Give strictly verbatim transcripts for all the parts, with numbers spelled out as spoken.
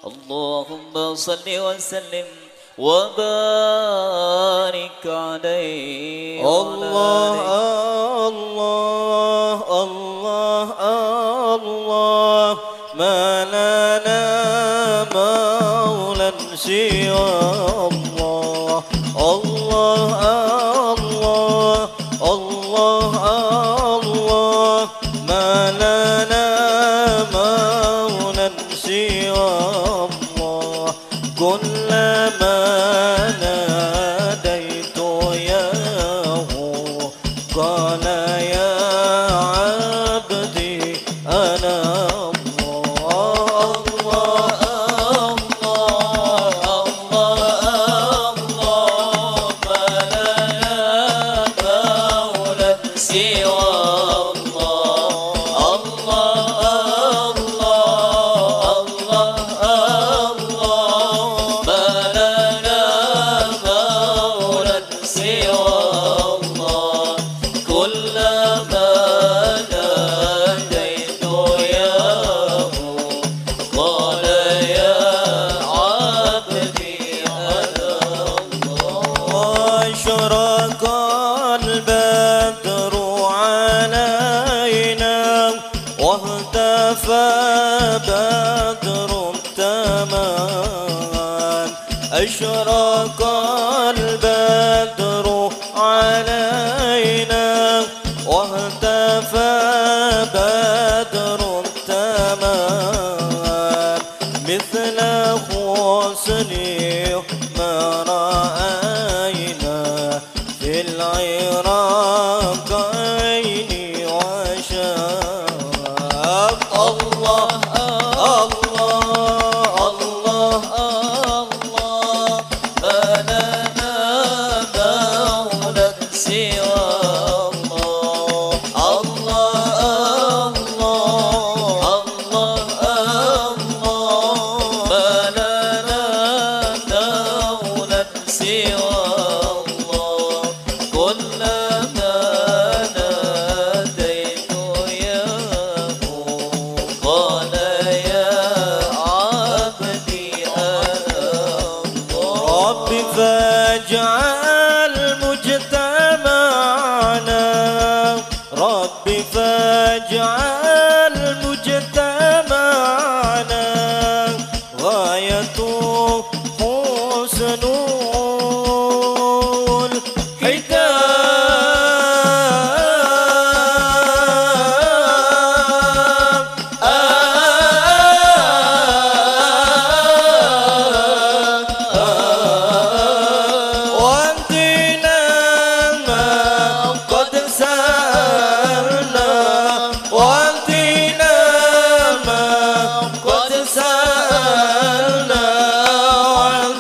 اللهم صل وسلم وبارك عليه. الله الله الله الله ما لنا مولى سوى الله. الله الله الله الله ما لنا مولى سوى الله. كلما ناديت ياه قال يا عبدي أنا الله. الله الله الله ما لنا مولى سوى بدر تمام. أشرق البدر علينا واهتفى بدر تمام. مثل حسنه ما رأينا في العراقين وشام. الله فاجعل مجتمعنا ربي فاجعل مجتمعنا غايته حسن سألنا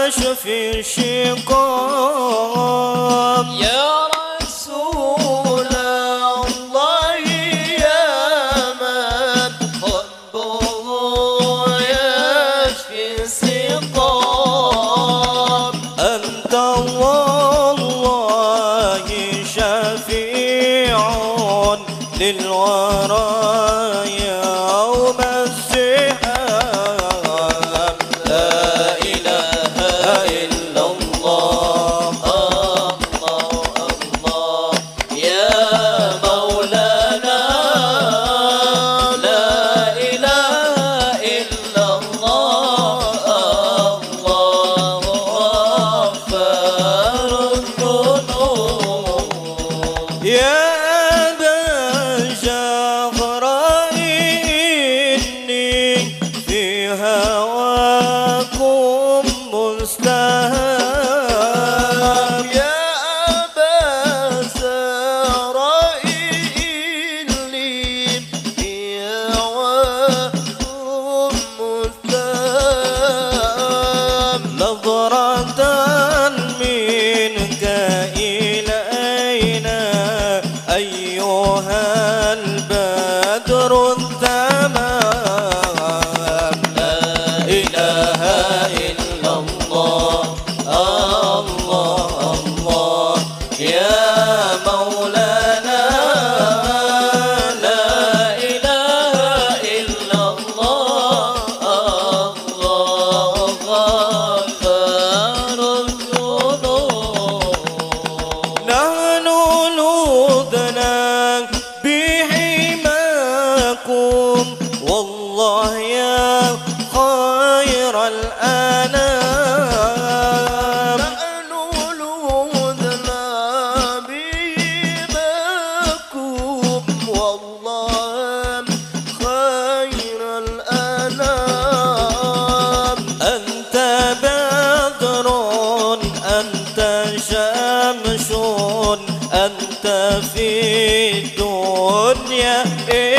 كاشف الشقام يا رسول الله يا من حبه يشفي السقام أنت والله شفيع للورى يوم الزحام لا إله إلا الله الله الله يا مولانا لا إله إلا الله الله غفار الذنوب يا أبا الزهراء إني في هواكم مستهام يا أبا الزهراء إني في هواكم مستهام نظرة منك إلينا أيها البدر التمام لا إله إلا الله الله الله يا مولانا لا إله إلا الله الله غفار الذنوب نحن نودنا بحماكم والله يا خير الأنام نحن لوذنا بهماكم والله خير الأنام أنت بدر أنت شمس أنت في الدنيا